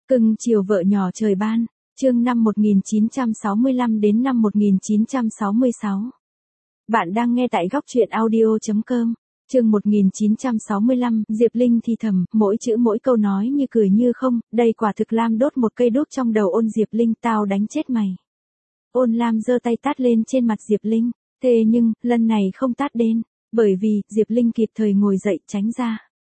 Cưng chiều vợ nhỏ trời ban, chương năm 1965 đến năm 1966. Bạn đang nghe tại góc truyện audio.com, chương 1965, Diệp Linh thì thầm, mỗi chữ mỗi câu nói như cười như không, đây quả thực Lam đốt một cây đốt trong đầu ôn Diệp Linh, tao đánh chết mày. Ôn Lam giơ tay tát lên trên mặt Diệp Linh, thế nhưng, lần này không tát đến, bởi vì, Diệp Linh kịp thời ngồi dậy tránh ra.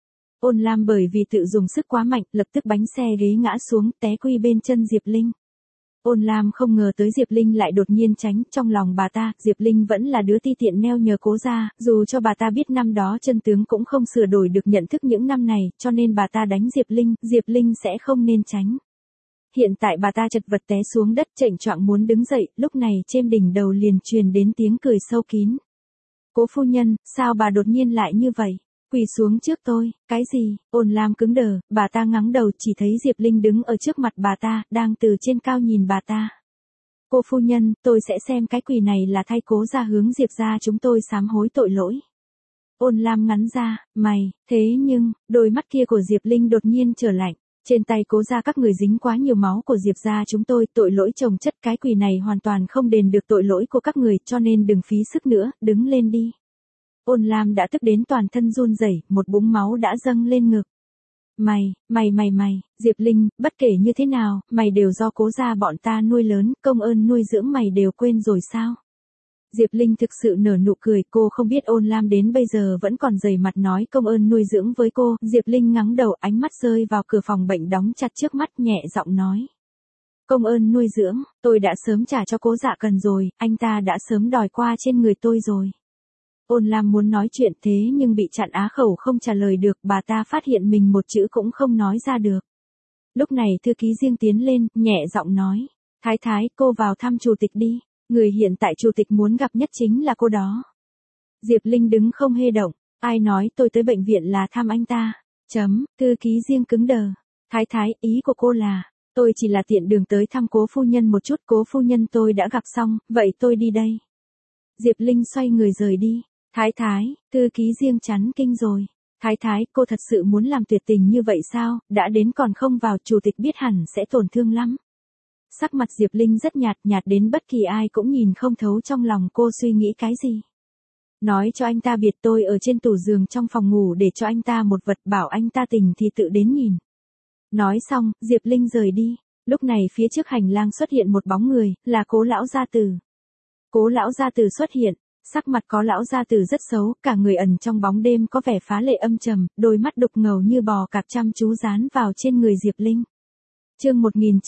Ôn Lam bởi vì tự dùng sức quá mạnh, lập tức bánh xe ghế ngã xuống, té quy bên chân Diệp Linh. Ôn Lam không ngờ tới Diệp Linh lại đột nhiên tránh, trong lòng bà ta, Diệp Linh vẫn là đứa ti tiện neo nhờ cố gia, dù cho bà ta biết năm đó chân tướng cũng không sửa đổi được nhận thức những năm này, cho nên bà ta đánh Diệp Linh sẽ không nên tránh. Hiện tại bà ta chật vật té xuống đất chệnh choạng muốn đứng dậy, lúc này trên đỉnh đầu liền truyền đến tiếng cười sâu kín. Cố phu nhân, sao bà đột nhiên lại như vậy? Quỳ xuống trước tôi, cái gì? Ôn Lam cứng đờ, bà ta ngắng đầu chỉ thấy Diệp Linh đứng ở trước mặt bà ta, đang từ trên cao nhìn bà ta. Cô phu nhân, tôi sẽ xem cái quỳ này là thay cố gia hướng Diệp gia chúng tôi sám hối tội lỗi. Ôn Lam ngắn ra, mày, thế nhưng, đôi mắt kia của Diệp Linh đột nhiên trở lạnh. Trên tay cố gia các người dính quá nhiều máu của Diệp gia chúng tôi, tội lỗi chồng chất, cái quỳ này hoàn toàn không đền được tội lỗi của các người, cho nên đừng phí sức nữa, đứng lên đi. Ôn Lam đã tức đến toàn thân run rẩy, một búng máu đã dâng lên ngực. Mày, Diệp Linh, bất kể như thế nào, mày đều do cố gia bọn ta nuôi lớn, công ơn nuôi dưỡng mày đều quên rồi sao? Diệp Linh thực sự nở nụ cười, cô không biết Ôn Lam đến bây giờ vẫn còn dày mặt nói công ơn nuôi dưỡng với cô, Diệp Linh ngắng đầu, ánh mắt rơi vào cửa phòng bệnh đóng chặt trước mắt, nhẹ giọng nói. Công ơn nuôi dưỡng, tôi đã sớm trả cho cố Dạ Cần rồi, anh ta đã sớm đòi qua trên người tôi rồi. Ôn Lam muốn nói chuyện thế nhưng bị chặn á khẩu không trả lời được, bà ta phát hiện mình một chữ cũng không nói ra được. Lúc này thư ký riêng tiến lên, nhẹ giọng nói. Thái, cô vào thăm chủ tịch đi, người hiện tại chủ tịch muốn gặp nhất chính là cô đó. Diệp Linh đứng không hề động, ai nói tôi tới bệnh viện là thăm anh ta. Thư ký riêng cứng đờ. Thái, ý của cô là, tôi chỉ là tiện đường tới thăm cố phu nhân một chút, cố phu nhân tôi đã gặp xong, vậy tôi đi đây. Diệp Linh xoay người rời đi. Thái, thư ký riêng chắn kinh rồi. Thái, cô thật sự muốn làm tuyệt tình như vậy sao, đã đến còn không vào, chủ tịch biết hẳn sẽ tổn thương lắm. Sắc mặt Diệp Linh rất nhạt đến bất kỳ ai cũng nhìn không thấu trong lòng cô suy nghĩ cái gì. Nói cho anh ta biệt tôi ở trên tủ giường trong phòng ngủ để cho anh ta một vật, bảo anh ta tình thì tự đến nhìn. Nói xong, Diệp Linh rời đi. Lúc này phía trước hành lang xuất hiện một bóng người, là Cố lão gia tử. Cố lão gia tử xuất hiện. Sắc mặt có lão gia tử rất xấu, cả người ẩn trong bóng đêm có vẻ phá lệ âm trầm, đôi mắt đục ngầu như bò cạp chăm chú dán vào trên người Diệp Linh. Chương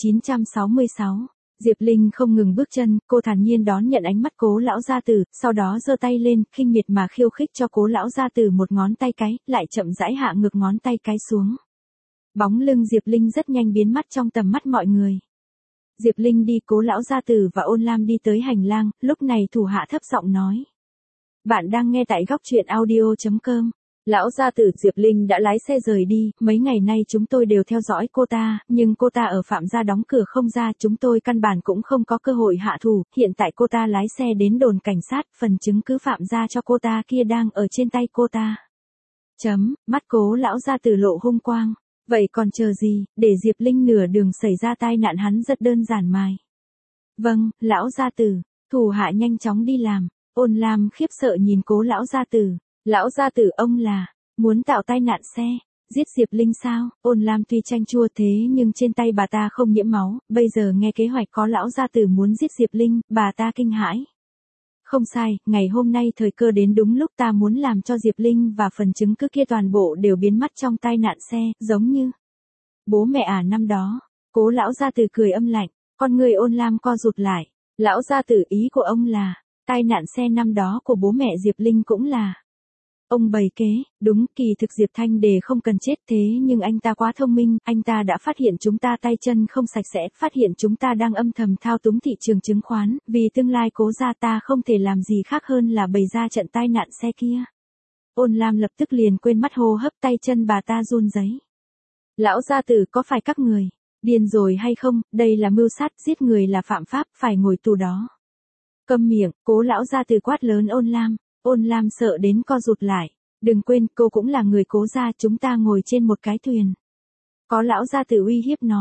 1966. Diệp Linh không ngừng bước chân, cô thản nhiên đón nhận ánh mắt Cố lão gia tử, sau đó giơ tay lên, khinh miệt mà khiêu khích cho Cố lão gia tử một ngón tay cái, lại chậm rãi hạ ngược ngón tay cái xuống. Bóng lưng Diệp Linh rất nhanh biến mất trong tầm mắt mọi người. Diệp Linh đi, Cố lão gia tử và Ôn Lam đi tới hành lang, lúc này thủ hạ thấp giọng nói. Bạn đang nghe tại góc truyện audio.com. Lão gia tử, Diệp Linh đã lái xe rời đi, mấy ngày nay chúng tôi đều theo dõi cô ta, nhưng cô ta ở Phạm gia đóng cửa không ra, chúng tôi căn bản cũng không có cơ hội hạ thủ, hiện tại cô ta lái xe đến đồn cảnh sát, phần chứng cứ Phạm gia cho cô ta kia đang ở trên tay cô ta. Mắt Cố lão gia tử lộ hung quang. Vậy còn chờ gì, để Diệp Linh nửa đường xảy ra tai nạn hắn rất đơn giản mài. Vâng, lão gia tử, thủ hạ nhanh chóng đi làm. Ôn Lam khiếp sợ nhìn Cố lão gia tử. Lão gia tử, ông là, muốn tạo tai nạn xe, giết Diệp Linh sao? Ôn Lam tuy chanh chua thế nhưng trên tay bà ta không nhiễm máu, bây giờ nghe kế hoạch có lão gia tử muốn giết Diệp Linh, bà ta kinh hãi. Không sai, ngày hôm nay thời cơ đến đúng lúc, ta muốn làm cho Diệp Linh và phần chứng cứ kia toàn bộ đều biến mất trong tai nạn xe, giống như bố mẹ năm đó. Cố lão gia tử cười âm lạnh, con người Ôn Lam co rụt lại. Lão gia tử, ý của ông là, tai nạn xe năm đó của bố mẹ Diệp Linh cũng là ông bày kế. Đúng, kỳ thực Diệp Thanh Đề không cần chết, thế nhưng anh ta quá thông minh, anh ta đã phát hiện chúng ta tay chân không sạch sẽ, phát hiện chúng ta đang âm thầm thao túng thị trường chứng khoán, vì tương lai Cố gia ta không thể làm gì khác hơn là bày ra trận tai nạn xe kia. Ôn Lam lập tức liền quên mất hô hấp, tay chân bà ta run rẩy. Lão gia tử, có phải các người điên rồi hay không, đây là mưu sát, giết người là phạm pháp, phải ngồi tù đó. Câm miệng, Cố lão gia tử quát lớn Ôn Lam. Ôn Lam sợ đến co rụt lại. Đừng quên, cô cũng là người Cố gia, chúng ta ngồi trên một cái thuyền. Có lão gia tử uy hiếp nói.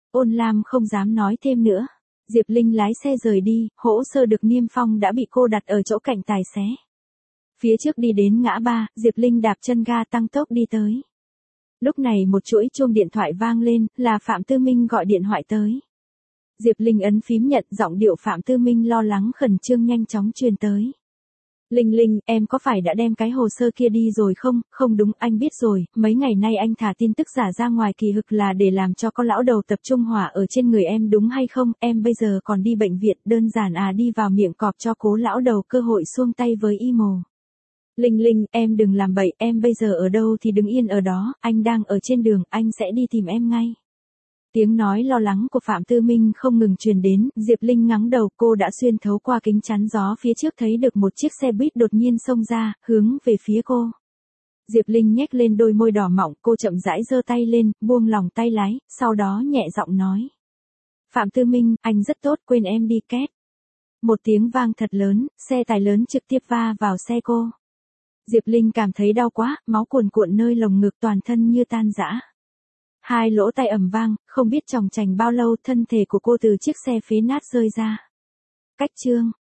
Ôn Lam không dám nói thêm nữa. Diệp Linh lái xe rời đi, hỗ sơ được niêm phong đã bị cô đặt ở chỗ cạnh tài xế. Phía trước đi đến ngã ba, Diệp Linh đạp chân ga tăng tốc đi tới. Lúc này một chuỗi chuông điện thoại vang lên, là Phạm Tư Minh gọi điện thoại tới. Diệp Linh ấn phím nhận, giọng điệu Phạm Tư Minh lo lắng khẩn trương nhanh chóng truyền tới. Linh Linh, em có phải đã đem cái hồ sơ kia đi rồi không? Không đúng, anh biết rồi, mấy ngày nay anh thả tin tức giả ra ngoài kỳ hực là để làm cho con lão đầu tập trung hỏa ở trên người em đúng hay không? Em bây giờ còn đi bệnh viện, đơn giản đi vào miệng cọp cho cố lão đầu cơ hội xuông tay với y mồ. Linh Linh, em đừng làm bậy, em bây giờ ở đâu thì đứng yên ở đó, anh đang ở trên đường, anh sẽ đi tìm em ngay. Tiếng nói lo lắng của Phạm Tư Minh không ngừng truyền đến, Diệp Linh ngẩng đầu, cô đã xuyên thấu qua kính chắn gió phía trước thấy được một chiếc xe buýt đột nhiên xông ra, hướng về phía cô. Diệp Linh nhếch lên đôi môi đỏ mọng, cô chậm rãi giơ tay lên, buông lỏng tay lái, sau đó nhẹ giọng nói. Phạm Tư Minh, anh rất tốt, quên em đi két. Một tiếng vang thật lớn, xe tải lớn trực tiếp va vào xe cô. Diệp Linh cảm thấy đau quá, máu cuồn cuộn nơi lồng ngực, toàn thân như tan rã. Hai lỗ tai ầm vang, không biết chòng chành bao lâu thân thể của cô từ chiếc xe phế nát rơi ra. Cách chương